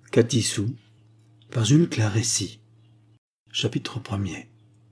Catissou, par Jules Clarécy. Chapitre 1er.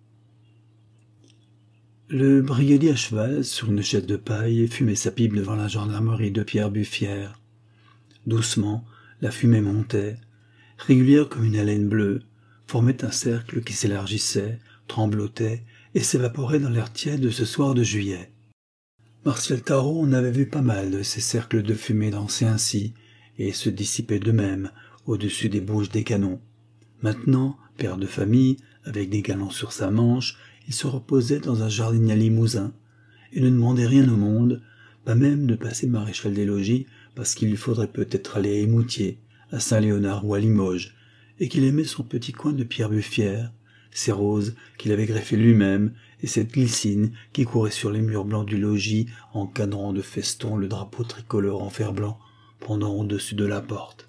Le brigadier à cheval, sur une chaise de paille, fumait sa pipe devant la gendarmerie de Pierre-Buffière. Doucement, la fumée montait, régulière comme une haleine bleue, formait un cercle qui s'élargissait, tremblotait et s'évaporait dans l'air tiède de ce soir de juillet. Martial Tarot en avait vu pas mal de ces cercles de fumée danser ainsi, et se dissiper d'eux-mêmes au-dessus des bouches des canons. Maintenant, père de famille, avec des galons sur sa manche, il se reposait dans un jardin à Limousin, et ne demandait rien au monde, pas même de passer maréchal des logis, parce qu'il lui faudrait peut-être aller à Émoutier, à Saint-Léonard ou à Limoges, et qu'il aimait son petit coin de Pierre-Buffière, ses roses qu'il avait greffées lui-même, et cette glycine qui courait sur les murs blancs du logis, encadrant de festons le drapeau tricolore en fer blanc, pendant au-dessus de la porte.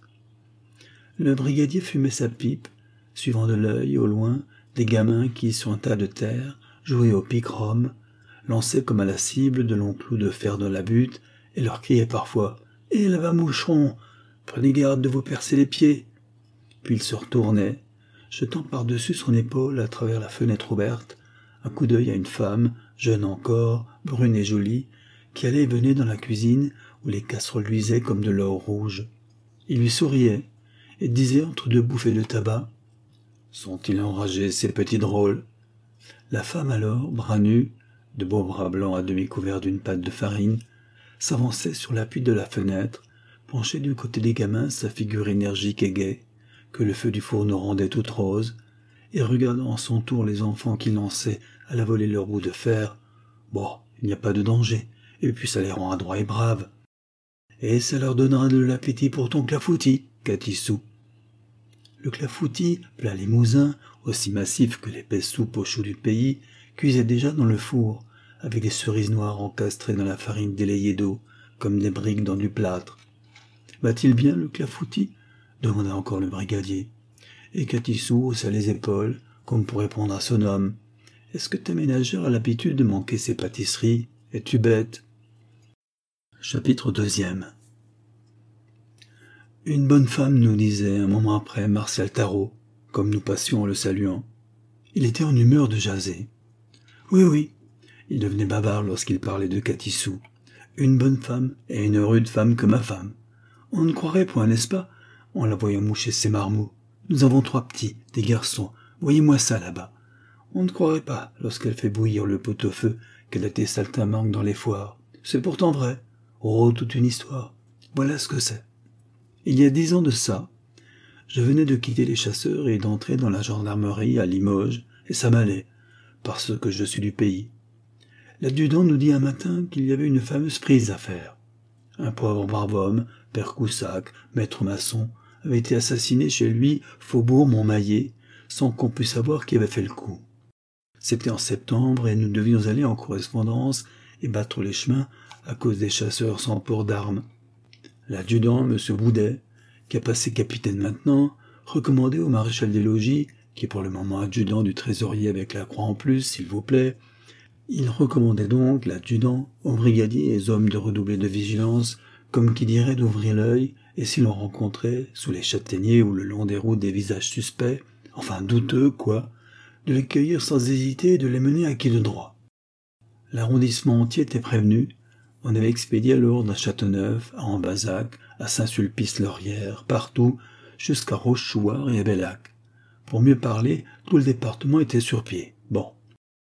Le brigadier fumait sa pipe, suivant de l'œil, au loin, des gamins qui, sur un tas de terre, jouaient au pic-rome, lançaient comme à la cible de longs clous de fer dans la butte, et leur criaient parfois « Eh là-bas, moucheron, prenez garde de vous percer les pieds !» Puis il se retournait, jetant par-dessus son épaule, à travers la fenêtre ouverte, un coup d'œil à une femme, jeune encore, brune et jolie, qui allait et venait dans la cuisine, où les casseroles luisaient comme de l'or rouge. Il lui souriait, et disait entre deux bouffées de tabac « Sont-ils enragés, ces petits drôles ?» La femme alors, bras nus, de beaux bras blancs à demi couverts d'une pâte de farine, s'avançait sur l'appui de la fenêtre, penchait du côté des gamins sa figure énergique et gaie, que le feu du fourneau rendait toute rose, et regardant à son tour les enfants qui lançaient à la volée leur bout de fer. « Bon, il n'y a pas de danger, et puis ça les rend adroits et braves. Et ça leur donnera de l'appétit pour ton clafoutis, Catissou. » Le clafoutis, plat limousin, aussi massif que l'épaisse soupe aux choux du pays, cuisait déjà dans le four, avec des cerises noires encastrées dans la farine délayée d'eau, comme des briques dans du plâtre. « Va-t-il bien, le clafoutis ?» demanda encore le brigadier. Et Catissou haussa les épaules, comme pour répondre à son homme. « Est-ce que ta ménagère a l'habitude de manquer ses pâtisseries? Es-tu bête ?» Chapitre 2e. Une bonne femme, nous disait un moment après Martial Tarot, comme nous passions en le saluant. Il était en humeur de jaser. Oui, il devenait bavard lorsqu'il parlait de Catissou. Une bonne femme et une rude femme que ma femme. On ne croirait point, n'est-ce pas, en la voyant moucher ses marmots. Nous avons 3 petits, des garçons. Voyez-moi ça là-bas. On ne croirait pas, lorsqu'elle fait bouillir le pot-au-feu, qu'elle a des saltimbanques dans les foires. C'est pourtant vrai. Oh, toute une histoire. Voilà ce que c'est. Il y a 10 ans de ça, je venais de quitter les chasseurs et d'entrer dans la gendarmerie à Limoges, et ça m'allait, parce que je suis du pays. L'adjudant nous dit un matin qu'il y avait une fameuse prise à faire. Un pauvre brave homme, père Coussac, maître maçon, avait été assassiné chez lui, faubourg Montmaillet, sans qu'on puisse savoir qui avait fait le coup. C'était en septembre et nous devions aller en correspondance et battre les chemins à cause des chasseurs sans port d'armes. L'adjudant, M. Boudet, qui a passé capitaine maintenant, recommandait au maréchal des logis, qui est pour le moment adjudant du trésorier avec la croix en plus, s'il vous plaît, il recommandait donc l'adjudant aux brigadiers et aux hommes de redoubler de vigilance, comme qui dirait d'ouvrir l'œil, et si l'on rencontrait, sous les châtaigniers ou le long des routes des visages suspects, enfin douteux, quoi, de les cueillir sans hésiter et de les mener à qui de droit. L'arrondissement entier était prévenu. On avait expédié alors à Châteauneuf, à Ambazac, à Saint-Sulpice-Laurière, partout, jusqu'à Rochechouart et à Bellac. Pour mieux parler, tout le département était sur pied. Bon.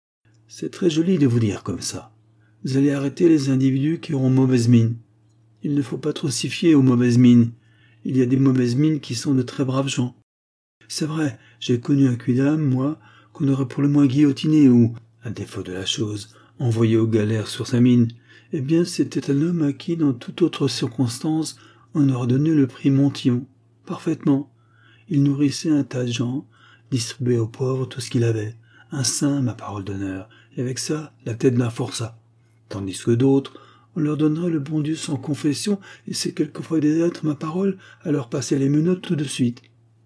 C'est très joli de vous dire comme ça. Vous allez arrêter les individus qui auront mauvaise mine. Il ne faut pas trop s'y fier aux mauvaises mines. Il y a des mauvaises mines qui sont de très braves gens. C'est vrai, j'ai connu un quidam, moi, qu'on aurait pour le moins guillotiné ou, à défaut de la chose, envoyé aux galères sur sa mine. Eh bien, c'était un homme à qui, dans toute autre circonstance, on aurait donné le prix Montillon. Parfaitement. Il nourrissait un tas de gens, distribuait aux pauvres tout ce qu'il avait. Un saint, ma parole d'honneur, et avec ça, la tête d'un forçat. Tandis que d'autres, on leur donnerait le bon Dieu sans confession, et c'est quelquefois des êtres, ma parole, à leur passer les menottes tout de suite.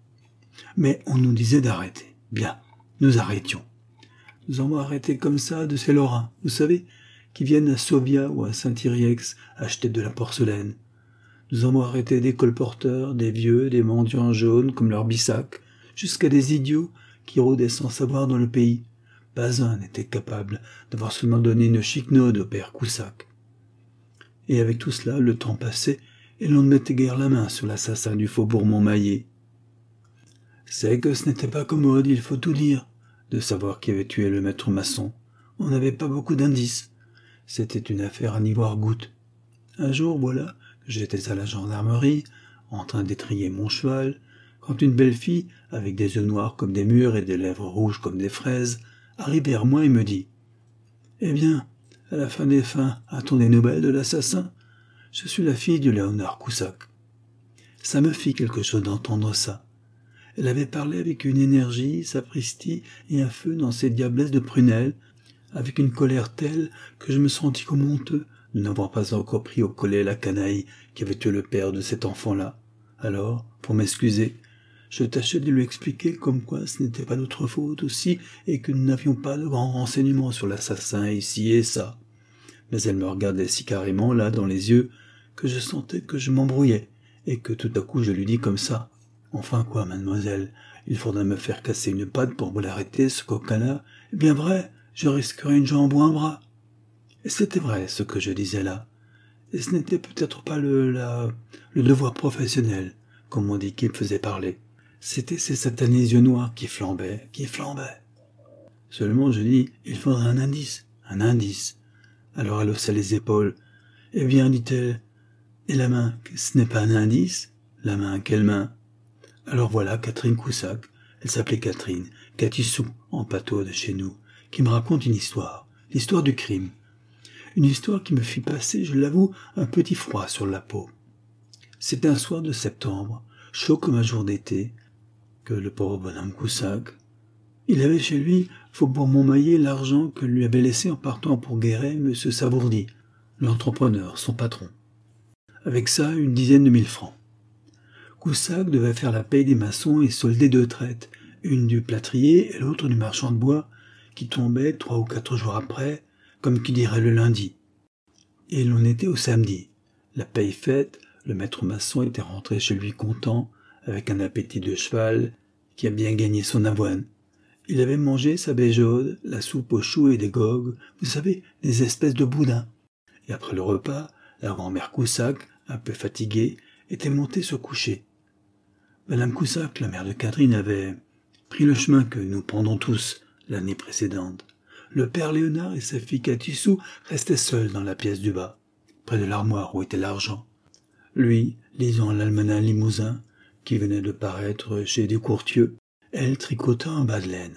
Mais on nous disait d'arrêter. Bien, nous arrêtions. Nous avons arrêté comme ça de ces Lorrains, vous savez, qui viennent à Sovia ou à Saint-Iriex acheter de la porcelaine. Nous avons arrêté des colporteurs, des vieux, des mendiants jaunes comme leurs bissacs, jusqu'à des idiots qui rôdaient sans savoir dans le pays. Pas un n'était capable d'avoir seulement donné une chiquenaude au père Coussac. Et avec tout cela, le temps passait, et l'on ne mettait guère la main sur l'assassin du faubourg Montmaillé. C'est que ce n'était pas commode, il faut tout dire, de savoir qui avait tué le maître maçon. On n'avait pas beaucoup d'indices. C'était une affaire à n'y voir goutte. Un jour, voilà, j'étais à la gendarmerie, en train d'étriller mon cheval, quand une belle fille, avec des yeux noirs comme des murs et des lèvres rouges comme des fraises, arrive vers moi et me dit « Eh bien, à la fin des fins, a-t-on des nouvelles de l'assassin ? Je suis la fille de Léonard Coussac. » Ça me fit quelque chose d'entendre ça. Elle avait parlé avec une énergie, sapristi et un feu dans ses diablesses de prunelles, avec une colère telle que je me sentis comme honteux de n'avoir pas encore pris au collet la canaille qui avait tué le père de cet enfant-là. Alors, pour m'excuser, je tâchais de lui expliquer comme quoi ce n'était pas notre faute aussi et que nous n'avions pas de grands renseignements sur l'assassin ici et ça. Mais elle me regardait si carrément là dans les yeux que je sentais que je m'embrouillais et que tout à coup je lui dis comme ça. Enfin quoi, mademoiselle, il faudrait me faire casser une patte pour vous l'arrêter, ce coquin-là. Eh bien vrai, je risquerais une jambe ou un bras. Et c'était vrai ce que je disais là. Et ce n'était peut-être pas le devoir professionnel, comme on dit qu'il me faisait parler. C'était ces satanés yeux noirs qui flambaient. Seulement je dis, il faudrait un indice. Alors elle haussa les épaules. Eh bien, dit-elle, et la main, ce n'est pas un indice? La main, quelle main? Alors voilà Catherine Coussac, elle s'appelait Catherine, Catissou, en patois de chez nous, qui me raconte une histoire, l'histoire du crime. Une histoire qui me fit passer, je l'avoue, un petit froid sur la peau. C'était un soir de septembre, chaud comme un jour d'été, que le pauvre bonhomme Coussac, il avait chez lui, faubourg Montmaillé, l'argent que lui avait laissé en partant pour Guéret M. Savourdi, l'entrepreneur, son patron. Avec ça, 10 000 francs. Coussac devait faire la paye des maçons et solder 2 traites, une du plâtrier et l'autre du marchand de bois, qui tombait 3 ou 4 jours après, comme qui dirait le lundi. Et l'on était au samedi. La paye faite, le maître maçon était rentré chez lui content, avec un appétit de cheval, qui a bien gagné son avoine. Il avait mangé sa béjaude, la soupe aux choux et des gogues, vous savez, les espèces de boudins. Et après le repas, la grand-mère Coussac, un peu fatiguée, était montée se coucher. Madame Coussac, la mère de Catherine, avait pris le chemin que nous prendons tous l'année précédente. Le père Léonard et sa fille Catissou restaient seuls dans la pièce du bas, près de l'armoire où était l'argent. Lui, lisant l'almanach Limousin, qui venait de paraître chez Descourtieux, elle tricotait un bas de laine.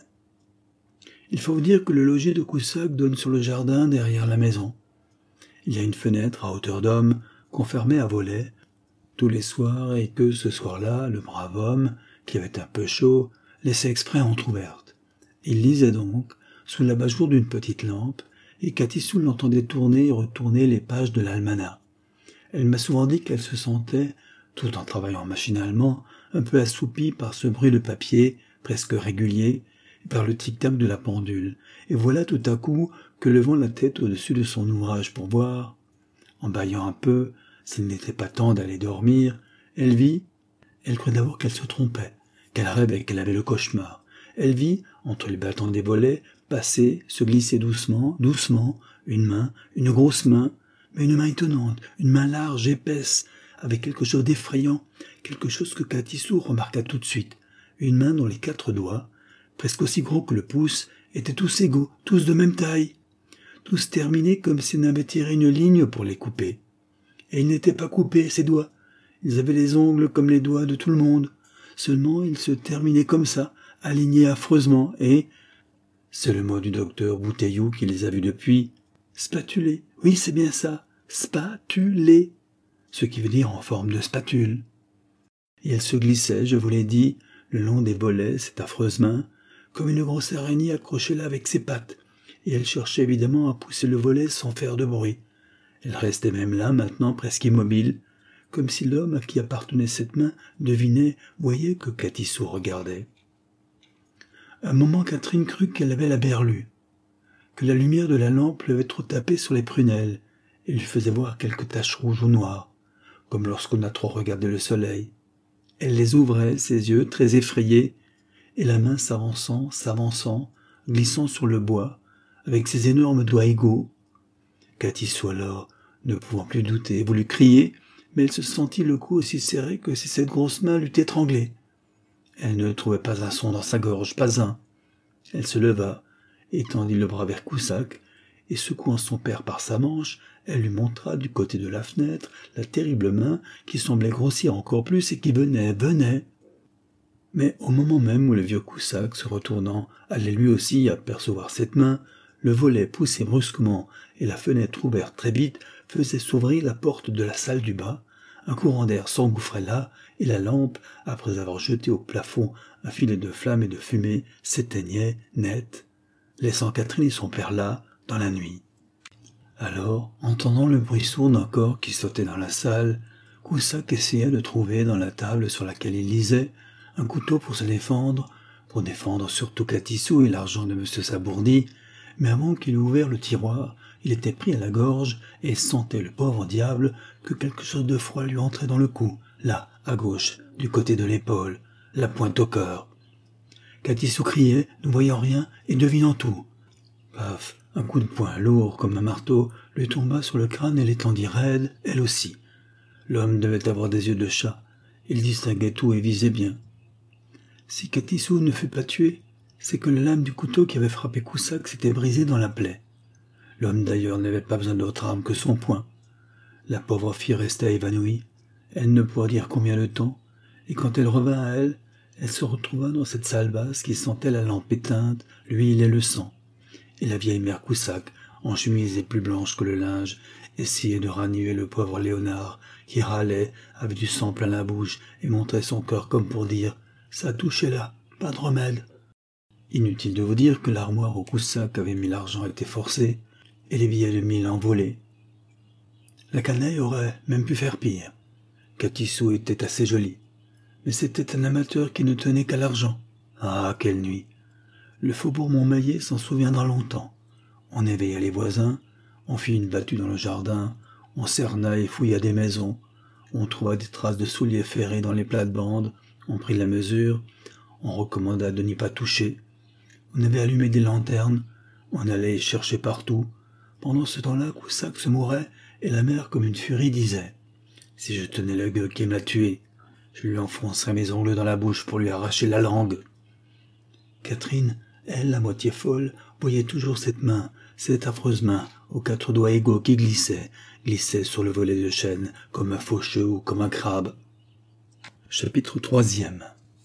Il faut vous dire que le logis de Coussac donne sur le jardin derrière la maison. Il y a une fenêtre à hauteur d'homme qu'on fermait à volets tous les soirs et que ce soir-là, le brave homme, qui avait un peu chaud, laissait exprès entr'ouverte. Il lisait donc, sous l'abat-jour d'une petite lampe, et Catissou l'entendait tourner et retourner les pages de l'almanach. Elle m'a souvent dit qu'elle se sentait, tout en travaillant machinalement, un peu assoupie par ce bruit de papier, presque régulier, et par le tic-tac de la pendule. Et voilà tout à coup que, levant la tête au-dessus de son ouvrage pour voir, en bâillant un peu, s'il n'était pas temps d'aller dormir, elle crut d'abord qu'elle se trompait, qu'elle rêvait, qu'elle avait le cauchemar. Elle vit, entre les battants des volets, passer, se glisser doucement, une main, une grosse main, mais une main étonnante, une main large, épaisse, avec quelque chose d'effrayant, quelque chose que Catissou remarqua tout de suite, une main dont les 4 doigts, presque aussi gros que le pouce, étaient tous égaux, tous de même taille, tous terminés comme si on avait tiré une ligne pour les couper. Et ils n'étaient pas coupés, ces doigts. Ils avaient les ongles comme les doigts de tout le monde. Seulement, ils se terminaient comme ça, alignés affreusement, et, c'est le mot du docteur Bouteillou qui les a vus depuis, spatulés. Oui, c'est bien ça, spatulés. Ce qui veut dire en forme de spatule. Et elle se glissait, je vous l'ai dit, le long des volets, cette affreuse main, comme une grosse araignée accrochée là avec ses pattes, et elle cherchait évidemment à pousser le volet sans faire de bruit. Elle restait même là, maintenant, presque immobile, comme si l'homme à qui appartenait cette main devinait, voyait que Catissou regardait. Un moment, Catherine crut qu'elle avait la berlue, que la lumière de la lampe lui avait trop tapé sur les prunelles, et lui faisait voir quelques taches rouges ou noires. comme lorsqu'on a trop regardé le soleil. Elle les ouvrait, ses yeux, très effrayés, et la main s'avançant, glissant sur le bois, avec ses énormes doigts égaux. Catissou alors, ne pouvant plus douter, voulut crier, mais elle se sentit le cou aussi serré que si cette grosse main l'eût étranglée. Elle ne trouvait pas un son dans sa gorge, pas un. Elle se leva, étendit le bras vers Coussac, et secouant son père par sa manche, elle lui montra du côté de la fenêtre la terrible main qui semblait grossir encore plus et qui venait. Mais au moment même où le vieux Coussac, se retournant, allait lui aussi apercevoir cette main, le volet poussé brusquement et la fenêtre ouverte très vite faisait s'ouvrir la porte de la salle du bas. Un courant d'air s'engouffrait là, et la lampe, après avoir jeté au plafond un filet de flammes et de fumée, s'éteignait net, laissant Catherine et son père là, dans la nuit. Alors, entendant le bruit sourd d'un corps qui sautait dans la salle, Coussac essaya de trouver dans la table sur laquelle il lisait un couteau pour se défendre, pour défendre surtout Catissou et l'argent de M. Sabourdi, mais avant qu'il eût ouvert le tiroir, il était pris à la gorge et sentait, le pauvre diable, que quelque chose de froid lui entrait dans le cou, là, à gauche, du côté de l'épaule, la pointe au cœur. Catissou criait, ne voyant rien et devinant tout. Paf, un coup de poing lourd comme un marteau lui tomba sur le crâne et l'étendit raide, elle aussi. L'homme devait avoir des yeux de chat, il distinguait tout et visait bien. Si Catissou ne fut pas tué, c'est que la lame du couteau qui avait frappé Coussac s'était brisée dans la plaie. L'homme d'ailleurs n'avait pas besoin d'autre arme que son poing. La pauvre fille resta évanouie, elle ne pourra dire combien de temps, et quand elle revint à elle, elle se retrouva dans cette salle basse qui sentait la lampe éteinte, l'huile et le sang. Et la vieille mère Coussac, en chemise et plus blanche que le linge, essayait de ranimer le pauvre Léonard, qui râlait, avait du sang plein la bouche, et montrait son cœur comme pour dire « Ça a touché là, pas de remède ». Inutile de vous dire que l'armoire où Coussac avait mis l'argent était forcée, et les billets de 1000 envolés. La canaille aurait même pu faire pire. Catissou était assez joli, mais c'était un amateur qui ne tenait qu'à l'argent. Ah, quelle nuit! Le faubourg Montmaillet s'en souviendra longtemps. On éveilla les voisins, on fit une battue dans le jardin, on cerna et fouilla des maisons, on trouva des traces de souliers ferrés dans les plates-bandes, on prit la mesure, on recommanda de n'y pas toucher. On avait allumé des lanternes, on allait chercher partout. Pendant ce temps-là, Coussac se mourait, et la mère, comme une furie, disait « Si je tenais le gueux qui me l'a tué, je lui enfoncerais mes ongles dans la bouche pour lui arracher la langue. » Catherine, elle, à moitié folle, voyait toujours cette main, cette affreuse main, aux 4 doigts égaux qui glissait sur le volet de chêne, comme un faucheux ou comme un crabe. Chapitre 3e.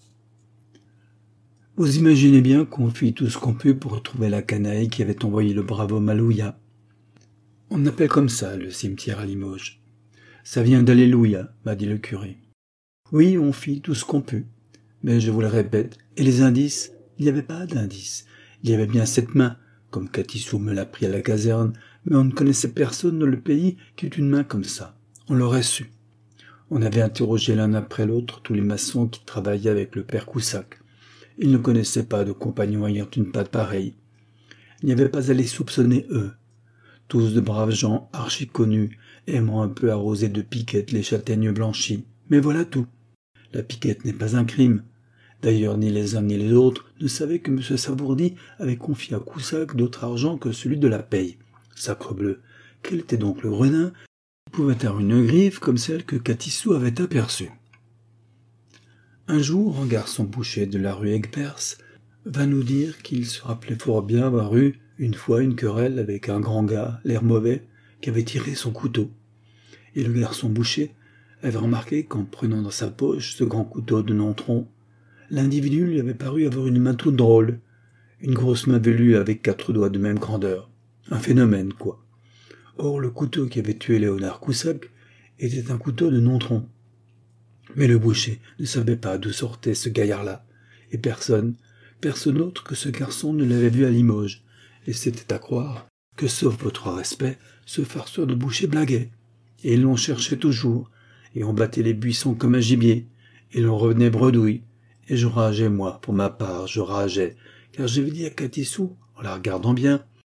Vous imaginez bien qu'on fit tout ce qu'on put pour retrouver la canaille qui avait envoyé le brave homme à Louia. On appelle comme ça le cimetière à Limoges. Ça vient d'Alléluia, m'a dit le curé. Oui, on fit tout ce qu'on put. Mais je vous le répète, et les indices, il n'y avait pas d'indices. Il y avait bien cette main, comme Catissou me l'a pris à la caserne, mais on ne connaissait personne dans le pays qui eût une main comme ça. On l'aurait su. On avait interrogé l'un après l'autre tous les maçons qui travaillaient avec le père Coussac. Ils ne connaissaient pas de compagnons ayant une patte pareille. Il n'y avait pas à les soupçonner eux. Tous de braves gens archi-connus, aimant un peu arroser de piquettes les châtaignes blanchies. Mais voilà tout. La piquette n'est pas un crime. D'ailleurs, ni les uns ni les autres ne savaient que M. Sabourdi avait confié à Coussac d'autre argent que celui de la paye. Sacrebleu, quel était donc le gredin qui pouvait avoir une griffe comme celle que Catissou avait aperçue? Un jour, un garçon boucher de la rue Aigueperse va nous dire qu'il se rappelait fort bien avoir eu une fois une querelle avec un grand gars, l'air mauvais, qui avait tiré son couteau. Et le garçon boucher avait remarqué qu'en prenant dans sa poche ce grand couteau de Nontron, l'individu lui avait paru avoir une main toute drôle, une grosse main velue avec 4 doigts de même grandeur. Un phénomène, quoi. Or, le couteau qui avait tué Léonard Coussac était un couteau de Nontron. Mais le boucher ne savait pas d'où sortait ce gaillard-là, et personne autre que ce garçon ne l'avait vu à Limoges, et c'était à croire que, sauf votre respect, ce farceur de boucher blaguait, et l'on cherchait toujours, et on battait les buissons comme un gibier, et l'on revenait bredouille, et je rageais, moi, pour ma part, je rageais, car j'avais dit à Catissou, en la regardant bien, «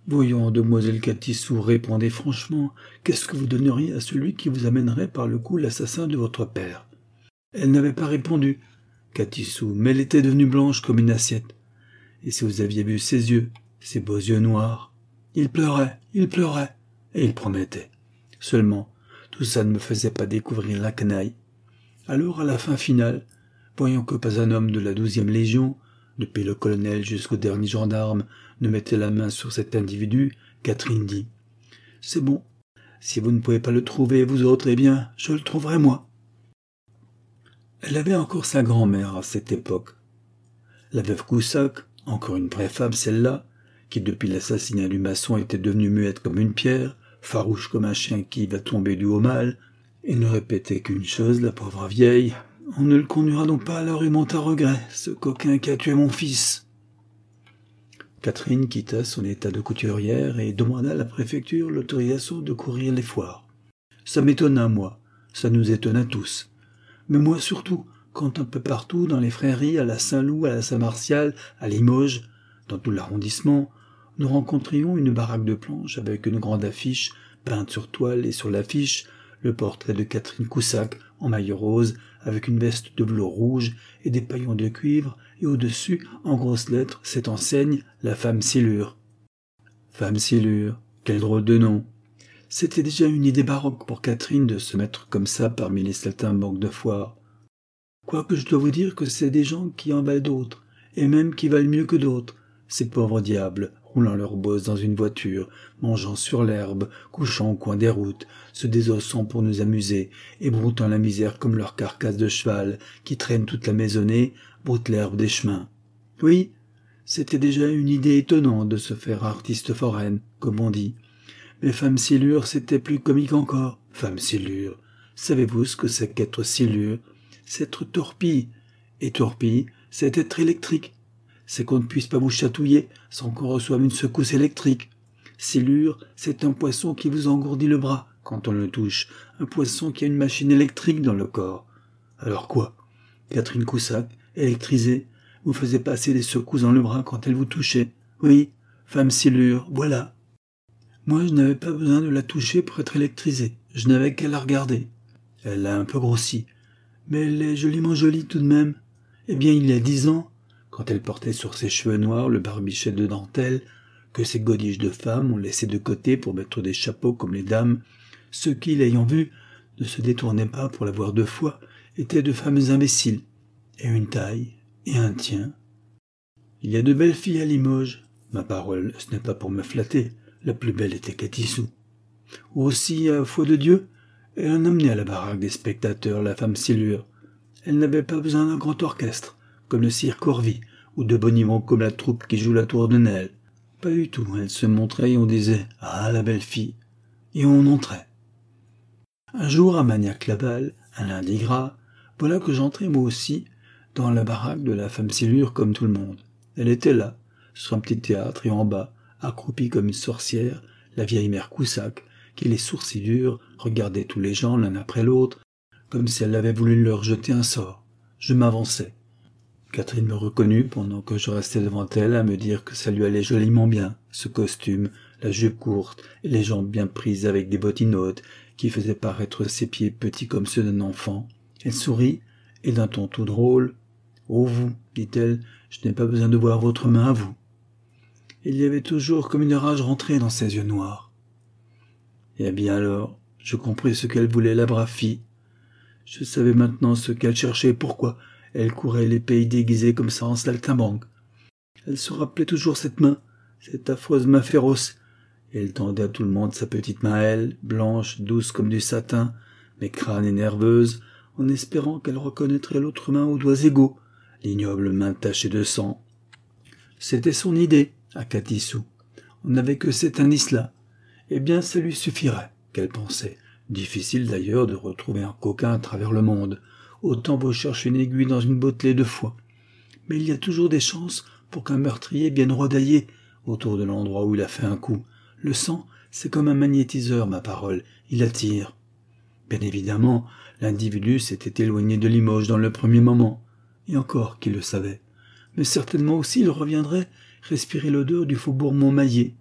Voyons, demoiselle Catissou, répondez franchement, qu'est-ce que vous donneriez à celui qui vous amènerait par le cou l'assassin de votre père? Elle n'avait pas répondu, Catissou, mais elle était devenue blanche comme une assiette. Et si vous aviez vu ses yeux, ses beaux yeux noirs, il pleurait, et il promettait. Seulement, tout ça ne me faisait pas découvrir la canaille. Alors, à la fin finale, voyant que pas un homme de la 12e Légion, depuis le colonel jusqu'au dernier gendarme, ne mettait la main sur cet individu, Catherine dit « C'est bon, si vous ne pouvez pas le trouver, vous autres, eh bien, je le trouverai moi. » Elle avait encore sa grand-mère à cette époque. La veuve Coussac, encore une vraie femme celle-là, qui depuis l'assassinat du maçon était devenue muette comme une pierre, farouche comme un chien qui va tomber du haut mal, et ne répétait qu'une chose, la pauvre vieille. « On ne le conduira donc pas à la rue Montaregret, ce coquin qui a tué mon fils. » Catherine quitta son état de couturière et demanda à la préfecture l'autorisation de courir les foires. Ça m'étonna, moi, ça nous étonna tous. Mais moi surtout, quand un peu partout, dans les Frairies, à la Saint-Loup, à la Saint-Martial, à Limoges, dans tout l'arrondissement, nous rencontrions une baraque de planches avec une grande affiche, peinte sur toile et sur l'affiche, le portrait de Catherine Coussac en maillot rose, avec une veste de velours rouge et des paillons de cuivre, et au-dessus, en grosses lettres, cette enseigne, la femme Silure. Femme Silure, quel drôle de nom. C'était déjà une idée baroque pour Catherine de se mettre comme ça parmi les saltimbanques de foire. Quoique je dois vous dire que c'est des gens qui en valent d'autres, et même qui valent mieux que d'autres, ces pauvres diables, roulant leur bosse dans une voiture, mangeant sur l'herbe, couchant au coin des routes, se désossant pour nous amuser, et broutant la misère comme leurs carcasses de cheval, qui traînent toute la maisonnée, broutent l'herbe des chemins. Oui, c'était déjà une idée étonnante de se faire artiste foraine, comme on dit. Mais femme Silure, c'était plus comique encore. Femme Silure, savez-vous ce que c'est qu'être Silure? C'est être torpille. Et torpille, c'est être électrique. C'est qu'on ne puisse pas vous chatouiller sans qu'on reçoive une secousse électrique. Silure, c'est un poisson qui vous engourdit le bras quand on le touche, un poisson qui a une machine électrique dans le corps. Alors quoi? Catherine Coussac, électrisée, vous faisait passer des secousses dans le bras quand elle vous touchait. Oui, femme Silure, voilà. Moi, je n'avais pas besoin de la toucher pour être électrisée, je n'avais qu'à la regarder. Elle a un peu grossi, mais elle est joliment jolie tout de même. Eh bien, il y a 10 ans, quand elle portait sur ses cheveux noirs le barbichet de dentelle, que ces godiches de femmes ont laissé de côté pour mettre des chapeaux comme les dames, ceux qui, l'ayant vue, ne se détournaient pas pour la voir 2 fois, étaient de femmes imbéciles, et une taille, et un tien. Il y a de belles filles à Limoges, ma parole, ce n'est pas pour me flatter, la plus belle était Catissou. Aussi, à foi de Dieu, elle en amenait à la baraque des spectateurs la femme Silure. Elle n'avait pas besoin d'un grand orchestre, comme le cirque Corvi, ou de boniments comme la troupe qui joue la tour de Nesle. Pas du tout, elle se montrait et on disait « Ah, la belle fille !» et on entrait. Un jour, à Magnac-Laval, un lundi gras, voilà que j'entrai moi aussi dans la baraque de la femme Silure comme tout le monde. Elle était là, sur un petit théâtre, et en bas, accroupie comme une sorcière, la vieille mère Coussac, qui, les sourcils durs, regardait tous les gens l'un après l'autre, comme si elle avait voulu leur jeter un sort. Je m'avançai. Catherine me reconnut pendant que je restais devant elle à me dire que ça lui allait joliment bien, ce costume, la jupe courte et les jambes bien prises avec des bottines hautes qui faisaient paraître ses pieds petits comme ceux d'un enfant. Elle sourit et d'un ton tout drôle « Oh vous, dit-elle, je n'ai pas besoin de voir votre main à vous. » Il y avait toujours comme une rage rentrée dans ses yeux noirs. Eh bien alors, je compris ce qu'elle voulait, la brave fille. Je savais maintenant ce qu'elle cherchait et pourquoi elle courait les pays déguisés comme ça en saltimbanque. Elle se rappelait toujours cette main, cette affreuse main féroce, et elle tendait à tout le monde sa petite main à elle, blanche, douce comme du satin, mais crâne et nerveuse, en espérant qu'elle reconnaîtrait l'autre main aux doigts égaux, l'ignoble main tachée de sang. C'était son idée, à Catissou. On n'avait que cet indice-là. Eh bien, ça lui suffirait, qu'elle pensait. Difficile d'ailleurs de retrouver un coquin à travers le monde. Autant vaut chercher une aiguille dans une bottelée de foie. Mais il y a toujours des chances pour qu'un meurtrier vienne rodailler autour de l'endroit où il a fait un coup. Le sang, c'est comme un magnétiseur, ma parole. Il attire. Bien évidemment, l'individu s'était éloigné de Limoges dans le premier moment. Et encore qu'il le savait. Mais certainement aussi il reviendrait respirer l'odeur du faubourg Montmaillet.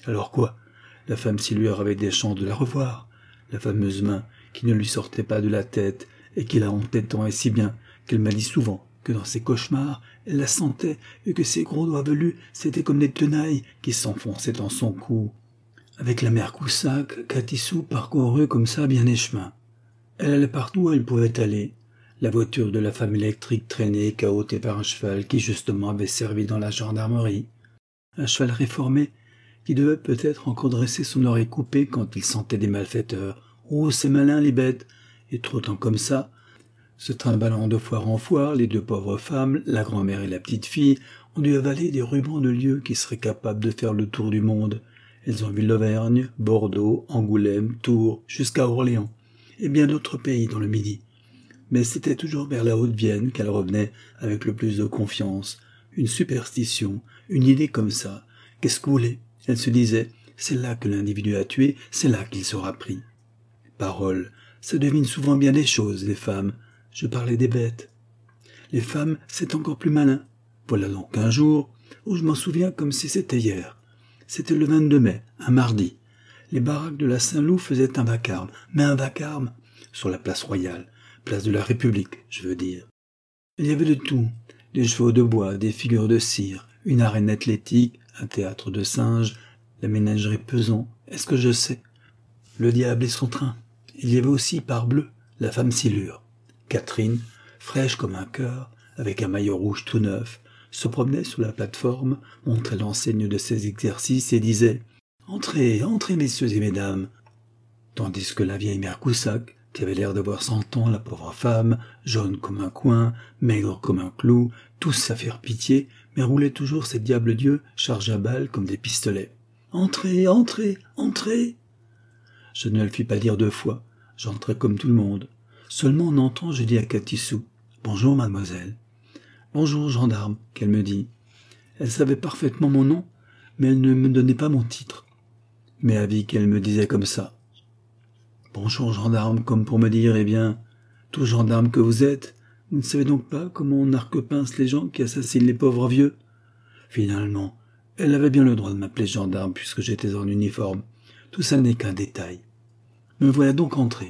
Alors quoi? La femme Silure avait des chances de la revoir, la fameuse main qui ne lui sortait pas de la tête et qui la hantait tant et si bien qu'elle m'a dit souvent que dans ses cauchemars, elle la sentait et que ses gros doigts velus, c'étaient comme des tenailles qui s'enfonçaient dans son cou. Avec la mère Coussac, Katissou parcourut comme ça bien des chemins. Elle allait partout où elle pouvait aller. La voiture de la femme électrique traînait, cahotée par un cheval qui justement avait servi dans la gendarmerie. Un cheval réformé qui devait peut-être encore dresser son oreille coupée quand il sentait des malfaiteurs. Oh, c'est malin les bêtes! Et trottant comme ça, se trimballant de foire en foire, les deux pauvres femmes, la grand-mère et la petite-fille, ont dû avaler des rubans de lieux qui seraient capables de faire le tour du monde. Elles ont vu l'Auvergne, Bordeaux, Angoulême, Tours, jusqu'à Orléans, et bien d'autres pays dans le Midi. Mais c'était toujours vers la Haute-Vienne qu'elles revenaient avec le plus de confiance. Une superstition, une idée comme ça. Qu'est-ce que vous voulez? Elles se disaient, c'est là que l'individu a tué, c'est là qu'il sera pris. Parole, ça devine souvent bien des choses, les femmes. Je parlais des bêtes. Les femmes, c'est encore plus malin. Voilà donc un jour où je m'en souviens comme si c'était hier. C'était le 22 mai, un mardi. Les baraques de la Saint-Loup faisaient un vacarme, mais un vacarme sur la place Royale, place de la République, je veux dire. Il y avait de tout, des chevaux de bois, des figures de cire, une arène athlétique, un théâtre de singes, la ménagerie pesant, est-ce que je sais? Le diable et son train. Il y avait aussi, parbleu, la femme Silure. Catherine, fraîche comme un cœur, avec un maillot rouge tout neuf, se promenait sur la plateforme, montrait l'enseigne de ses exercices et disait « Entrez, entrez, messieurs et mesdames !» Tandis que la vieille mère Coussac, qui avait l'air d'avoir 100 ans, la pauvre femme, jaune comme un coin, maigre comme un clou, tous à faire pitié, mais roulait toujours ces diables dieux chargés à balles comme des pistolets. « Entrez, entrez, entrez !» Je ne le fis pas dire 2 fois, j'entrai comme tout le monde. Seulement en entrant, je dis à Katissou « Bonjour, mademoiselle. » « Bonjour, gendarme, » qu'elle me dit. Elle savait parfaitement mon nom, mais elle ne me donnait pas mon titre. Mais avis qu'elle me disait comme ça. « Bonjour, gendarme, » comme pour me dire « Eh bien, tout gendarme que vous êtes, vous ne savez donc pas comment on arque-pince les gens qui assassinent les pauvres vieux ?» Finalement, elle avait bien le droit de m'appeler gendarme puisque j'étais en uniforme. Tout ça n'est qu'un détail. Me voilà donc entré.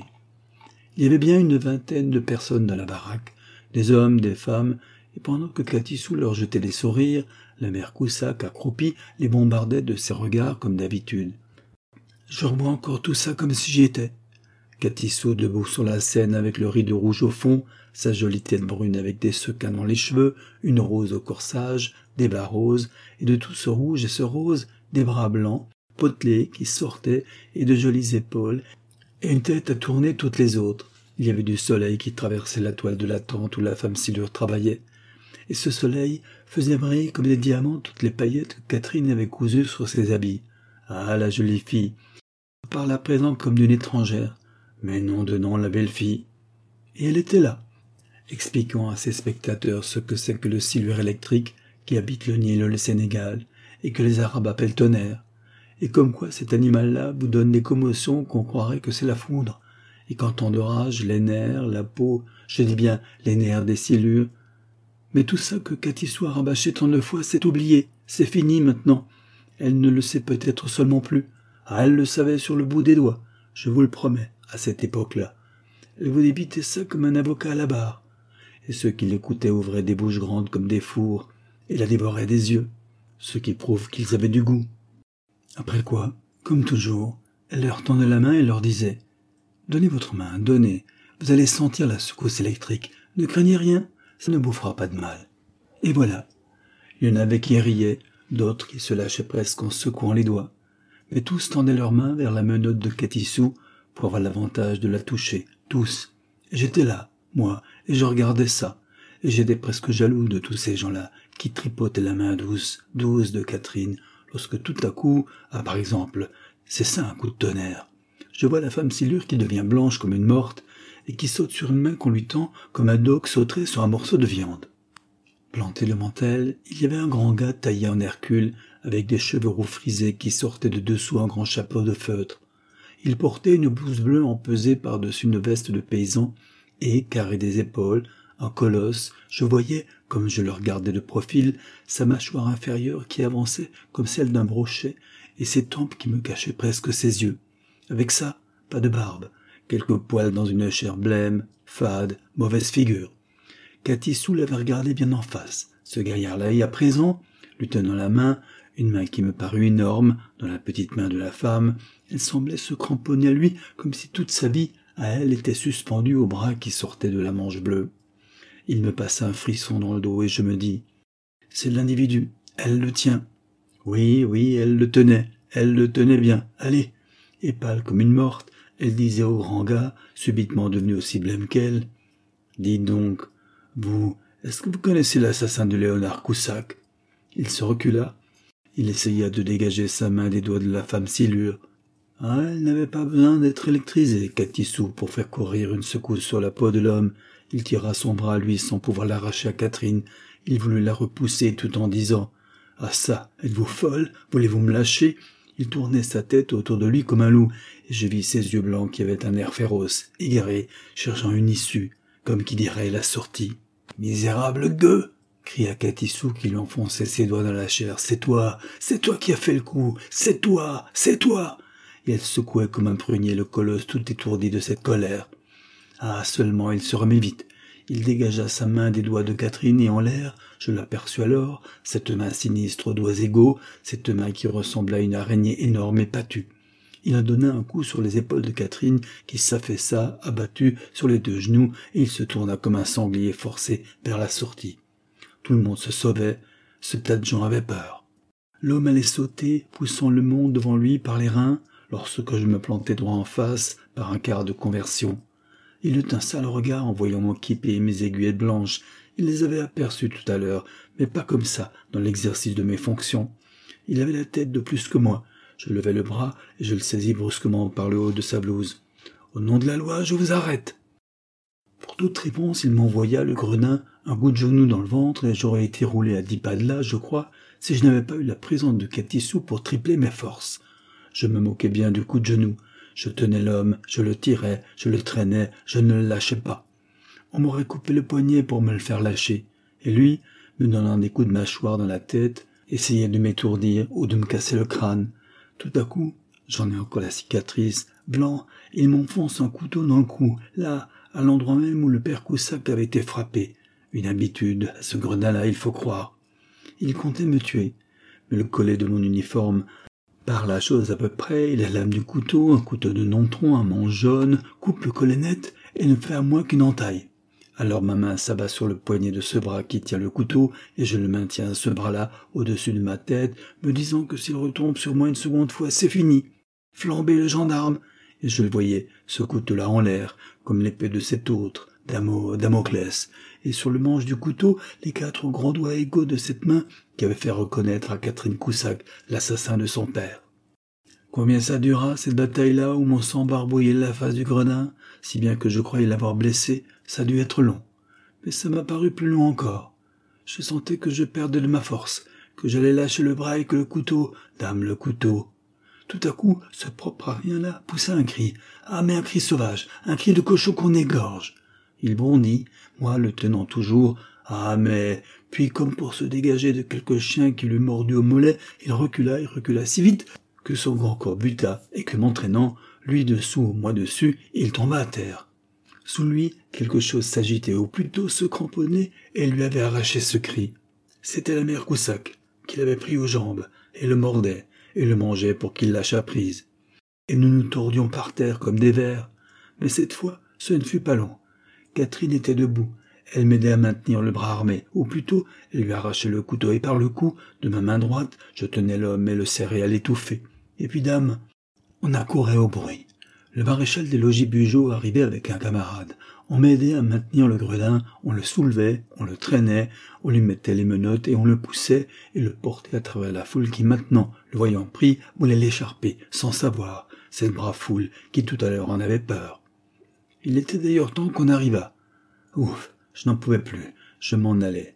Il y avait bien une 20aine de personnes dans la baraque, des hommes, des femmes, et pendant que Katissou leur jetait des sourires, la mère Coussac, accroupie, les bombardait de ses regards comme d'habitude. Je revois encore tout ça comme si j'y étais. Katissou debout sur la scène avec le rideau rouge au fond, sa jolie tête brune avec des sequins dans les cheveux, une rose au corsage, des bas roses, et de tout ce rouge et ce rose, des bras blancs, potelés qui sortaient, et de jolies épaules, et une tête à tourner toutes les autres. Il y avait du soleil qui traversait la toile de la tente où la femme Silure travaillait. Et ce soleil faisait briller comme des diamants toutes les paillettes que Catherine avait cousues sur ses habits. Ah, la jolie fille! On parle à présent comme d'une étrangère, mais non de nom la belle fille. Et elle était là, expliquant à ses spectateurs ce que c'est que le silure électrique qui habite le Nil, le Sénégal, et que les Arabes appellent tonnerre, et comme quoi cet animal-là vous donne des commotions qu'on croirait que c'est la foudre, et qu'en temps d'orage, les nerfs, la peau, je dis bien les nerfs des silures. Mais tout ça que Katissou a rabâché tant de fois, c'est oublié, c'est fini maintenant. Elle ne le sait peut-être seulement plus. Ah, elle le savait sur le bout des doigts, je vous le promets, à cette époque-là. Elle vous débitait ça comme un avocat à la barre. Et ceux qui l'écoutaient ouvraient des bouches grandes comme des fours, et la dévoraient des yeux, ce qui prouve qu'ils avaient du goût. Après quoi, comme toujours, elle leur tendait la main et leur disait « Donnez votre main, donnez, vous allez sentir la secousse électrique, ne craignez rien. Ça ne vous fera pas de mal. » Et voilà. Il y en avait qui riaient, d'autres qui se lâchaient presque en secouant les doigts. Mais tous tendaient leurs mains vers la menotte de Katissou pour avoir l'avantage de la toucher. Tous. Et j'étais là, moi, et je regardais ça. Et j'étais presque jaloux de tous ces gens-là qui tripotaient la main douce, douce de Catherine, lorsque tout à coup, par exemple, c'est ça un coup de tonnerre. Je vois la femme Silure qui devient blanche comme une morte, et qui saute sur une main qu'on lui tend comme un dogue sauterait sur un morceau de viande. Planté le mantel, il y avait un grand gars taillé en Hercule, avec des cheveux roux frisés qui sortaient de dessous un grand chapeau de feutre. Il portait une blouse bleue empesée par-dessus une veste de paysan, et, carré des épaules, un colosse, je voyais, comme je le regardais de profil, sa mâchoire inférieure qui avançait comme celle d'un brochet, et ses tempes qui me cachaient presque ses yeux. Avec ça, pas de barbe, quelques poils dans une chair blême, fade, mauvaise figure. Catissou l'avait regardé bien en face, ce gaillard-là, et à présent, lui tenant la main, une main qui me parut énorme, dans la petite main de la femme, elle semblait se cramponner à lui comme si toute sa vie, à elle, était suspendue au bras qui sortait de la manche bleue. Il me passa un frisson dans le dos et je me dis « C'est de l'individu, elle le tient. » Oui, elle le tenait bien, allez. Et pâle comme une morte, elle disait au grand gars, subitement devenu aussi blême qu'elle, « Dites donc, est-ce que vous connaissez l'assassin de Léonard Coussac ?» Il se recula. Il essaya de dégager sa main des doigts de la femme silure. Ah, elle n'avait pas besoin d'être électrisée, Catissou, pour faire courir une secousse sur la peau de l'homme. Il tira son bras à lui sans pouvoir l'arracher à Catherine. Il voulut la repousser tout en disant « Ah ça, êtes-vous folle? Voulez-vous me lâcher ?» Il tournait sa tête autour de lui comme un loup, et je vis ses yeux blancs qui avaient un air féroce, égaré, cherchant une issue, comme qui dirait la sortie. « Misérable gueux !» cria Catissou qui lui enfonçait ses doigts dans la chair. « C'est toi qui as fait le coup, c'est toi !» Et elle secouait comme un prunier le colosse tout étourdi de cette colère. Ah, seulement il se remit vite. Il dégagea sa main des doigts de Catherine et en l'air, je l'aperçus alors, cette main sinistre aux doigts égaux, cette main qui ressemblait à une araignée énorme et patue. Il en donna un coup sur les épaules de Catherine qui s'affaissa, abattue, sur les deux genoux, et il se tourna comme un sanglier forcé vers la sortie. Tout le monde se sauvait, ce tas de gens avait peur. L'homme allait sauter, poussant le monde devant lui par les reins, lorsque je me plantai droit en face, par un quart de conversion. Il eut un sale regard en voyant mon képi et mes aiguillettes blanches. Il les avait aperçues tout à l'heure, mais pas comme ça, dans l'exercice de mes fonctions. Il avait la tête de plus que moi. Je levai le bras et je le saisis brusquement par le haut de sa blouse. « Au nom de la loi, je vous arrête !» Pour toute réponse, il m'envoya, le gredin, un coup de genou dans le ventre et j'aurais été roulé à 10 pas de là, je crois, si je n'avais pas eu la présence de Catissou pour tripler mes forces. Je me moquais bien du coup de genou. Je tenais l'homme, je le tirais, je le traînais, je ne le lâchais pas. On m'aurait coupé le poignet pour me le faire lâcher. Et lui, me donnant des coups de mâchoire dans la tête, essayait de m'étourdir ou de me casser le crâne. Tout à coup, j'en ai encore la cicatrice, blanc, il m'enfonce un couteau dans le cou, là, à l'endroit même où le père Coussac avait été frappé. Une habitude, à ce gredin-là, il faut croire. Il comptait me tuer, mais le collet de mon uniforme, par la chose à peu près, et la lame du couteau, un couteau de nontron, un manche jaune, coupe le collet net et ne fait à moi qu'une entaille. Alors ma main s'abat sur le poignet de ce bras qui tient le couteau, et je le maintiens, ce bras-là, au-dessus de ma tête, me disant que s'il retombe sur moi une seconde fois, c'est fini. Flambez le gendarme! Et je le voyais, ce couteau-là en l'air, comme l'épée de cet autre, Damoclès, et sur le manche du couteau, les 4 grands doigts égaux de cette main qui avait fait reconnaître à Catherine Coussac l'assassin de son père. Combien ça dura, cette bataille-là, où mon sang barbouillait la face du gredin, si bien que je croyais l'avoir blessé, ça a dû être long. Mais ça m'a paru plus long encore. Je sentais que je perdais de ma force, que j'allais lâcher le bras et que le couteau, dame, le couteau. Tout à coup, ce propre rien-là poussa un cri. Ah, mais un cri sauvage, un cri de cochon qu'on égorge. Il bondit, moi le tenant toujours. Ah, mais... Puis, comme pour se dégager de quelque chien qui lui mordit au mollet, il recula si vite que son grand corps buta et que m'entraînant, lui dessous, moi dessus, il tomba à terre. Sous lui, quelque chose s'agitait ou plutôt se cramponnait et lui avait arraché ce cri. C'était la mère Coussac, qui l'avait pris aux jambes et le mordait et le mangeait pour qu'il lâchât prise. Et nous nous tordions par terre comme des vers. Mais cette fois, ce ne fut pas long. Catherine était debout. Elle m'aidait à maintenir le bras armé, ou plutôt, elle lui arrachait le couteau et par le cou, de ma main droite, je tenais l'homme et le serrais à l'étouffer. Et puis, dame, on accourait au bruit. Le maréchal des logis Bugeaud arrivait avec un camarade. On m'aidait à maintenir le gredin, on le soulevait, on le traînait, on lui mettait les menottes et on le poussait et le portait à travers la foule qui maintenant, le voyant pris, voulait l'écharper, sans savoir, cette brave foule qui tout à l'heure en avait peur. Il était d'ailleurs temps qu'on arrivât. Ouf, je n'en pouvais plus, je m'en allais.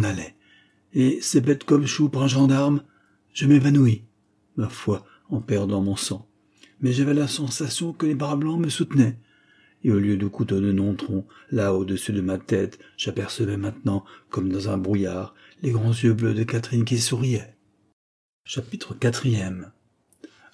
Et ces bêtes comme choux pour un gendarme, je m'évanouis, ma foi, en perdant mon sang. Mais j'avais la sensation que les bras blancs me soutenaient. Et au lieu de couteau de nontron, là au-dessus de ma tête, j'apercevais maintenant, comme dans un brouillard, les grands yeux bleus de Catherine qui souriaient. Chapitre 4.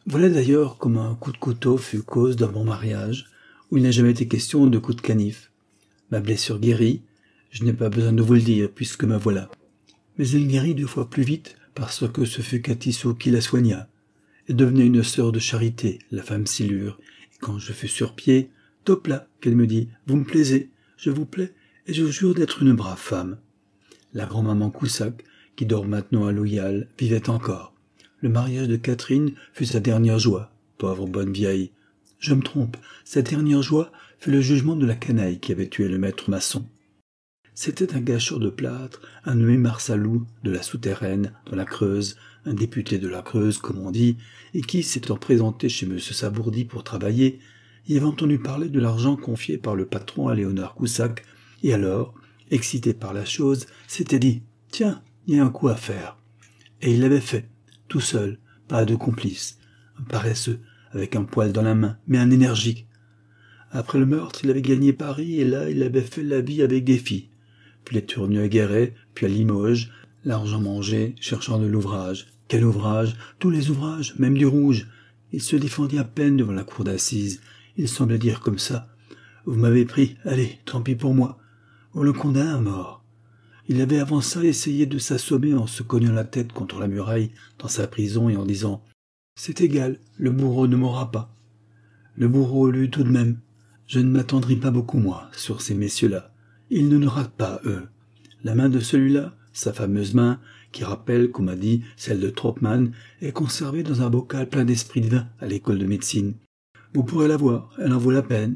Voilà d'ailleurs comme un coup de couteau fut cause d'un bon mariage, où il n'a jamais été question de coup de canif. Ma blessure guérit, je n'ai pas besoin de vous le dire, puisque me voilà. Mais elle guérit 2 fois plus vite, parce que ce fut Catissou qui la soigna. Elle devenait une sœur de charité, la femme Silure, et quand je fus sur pied, top là, qu'elle me dit, vous me plaisez, je vous plais, et je vous jure d'être une brave femme. La grand-maman Coussac, qui dort maintenant à Loyal, vivait encore. Le mariage de Catherine fut sa dernière joie, pauvre bonne vieille. Je me trompe, sa dernière joie fut le jugement de la canaille qui avait tué le maître maçon. C'était un gâcheur de plâtre, un nommé Marsalou de la Souterraine, dans la Creuse, un député de la Creuse, comme on dit, et qui, s'étant présenté chez M. Sabourdi pour travailler, y avait entendu parler de l'argent confié par le patron à Léonard Coussac, et alors, excité par la chose, s'était dit « Tiens, il y a un coup à faire ». Et il l'avait fait, tout seul, pas de complice, un paresseux, avec un poil dans la main, mais un énergique. Après le meurtre, il avait gagné Paris, et là, il avait fait la vie avec des filles. Puis les tournues à Guéret, puis à Limoges, l'argent mangé, cherchant de l'ouvrage. Quel ouvrage? Tous les ouvrages, même du rouge. Il se défendit à peine devant la cour d'assises. Il semblait dire comme ça. Vous m'avez pris, allez, tant pis pour moi. On le condamna à mort. Il avait avant ça essayé de s'assommer en se cognant la tête contre la muraille dans sa prison et en disant « C'est égal, le bourreau ne mourra pas ». Le bourreau lut tout de même. Je ne m'attendris pas beaucoup, moi, sur ces messieurs-là. Ils ne nous ratent pas, eux. La main de celui-là, sa fameuse main, qui rappelle, comme a dit, celle de Tropman, est conservée dans un bocal plein d'esprit de vin à l'école de médecine. Vous pourrez la voir, elle en vaut la peine.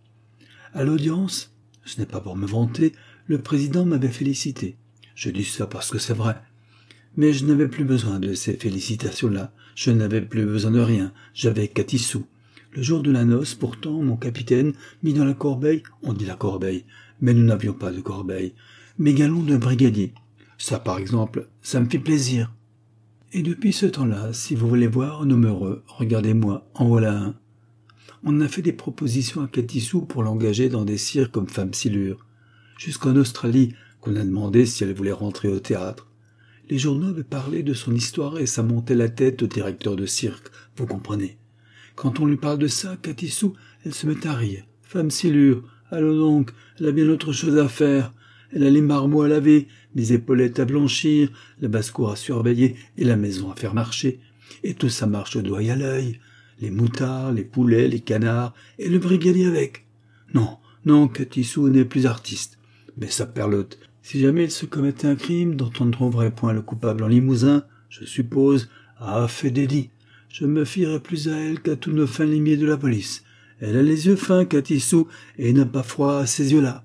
À l'audience, ce n'est pas pour me vanter, le président m'avait félicité. Je dis ça parce que c'est vrai. Mais je n'avais plus besoin de ces félicitations-là. Je n'avais plus besoin de rien. J'avais Catissou. Le jour de la noce, pourtant, mon capitaine mit dans la corbeille, on dit la corbeille, mais nous n'avions pas de corbeille, mes galons de brigadier. Ça, par exemple, ça me fait plaisir. Et depuis ce temps-là, si vous voulez voir un homme heureux, regardez-moi, en voilà un. On a fait des propositions à Catissou pour l'engager dans des cirques comme femme Silure. Jusqu'en Australie, qu'on a demandé si elle voulait rentrer au théâtre. Les journaux avaient parlé de son histoire et ça montait la tête au directeur de cirque, vous comprenez. Quand on lui parle de ça, Catissou, elle se met à rire. Femme Silure, allons donc, elle a bien autre chose à faire. Elle a les marmots à laver, les épaulettes à blanchir, la basse-cour à surveiller et la maison à faire marcher. Et tout ça marche au doigt et à l'œil. Les moutards, les poulets, les canards, et le brigadier avec. Non, Catissou n'est plus artiste. Mais sa perlotte, si jamais il se commettait un crime dont on ne trouverait point le coupable en Limousin, je suppose, fait délit. Je me fierais plus à elle qu'à tous nos fins limiers de la police. Elle a les yeux fins, Catissou, et n'a pas froid à ces yeux-là.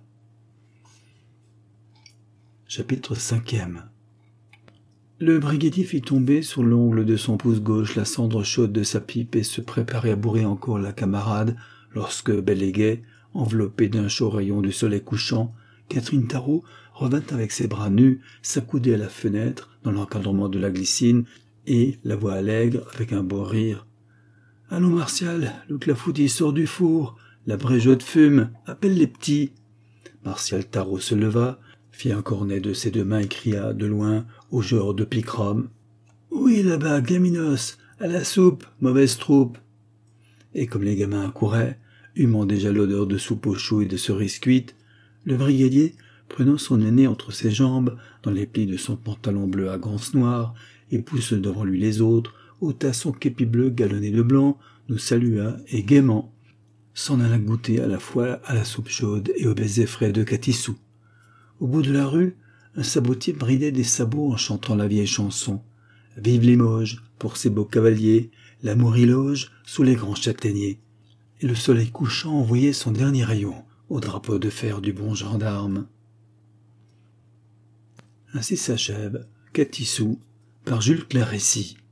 Chapitre 5e. Le brigadier fit tomber sur l'ongle de son pouce gauche la cendre chaude de sa pipe et se préparait à bourrer encore la camarade, lorsque, belle et gaie, enveloppée d'un chaud rayon du soleil couchant, Catherine Tarot revint avec ses bras nus, s'accouder à la fenêtre, dans l'encadrement de la glycine, et, la voix allègre, avec un beau rire. « Allons, Martial, le clafoutis sort du four, la brégeotte fume, appelle les petits. » Martial Tarot se leva, fit un cornet de ses 2 mains et cria, de loin, au genre de picrome. « Oui, là-bas, gaminos, à la soupe, mauvaise troupe. » Et comme les gamins accouraient, humant déjà l'odeur de soupe aux choux et de cerises cuites, le brigadier, prenant son aîné entre ses jambes, dans les plis de son pantalon bleu à gances noires, et poussant devant lui les autres, ôta son képi bleu galonné de blanc, nous salua et gaiement s'en alla goûter à la fois à la soupe chaude et au baiser frais de Catissou. Au bout de la rue, un sabotier bridait des sabots en chantant la vieille chanson. Vive Limoges, pour ces beaux cavaliers, l'amour y loge sous les grands châtaigniers. Et le soleil couchant envoyait son dernier rayon au drapeau de fer du bon gendarme. Ainsi s'achève Catissou par Jules Clérécy.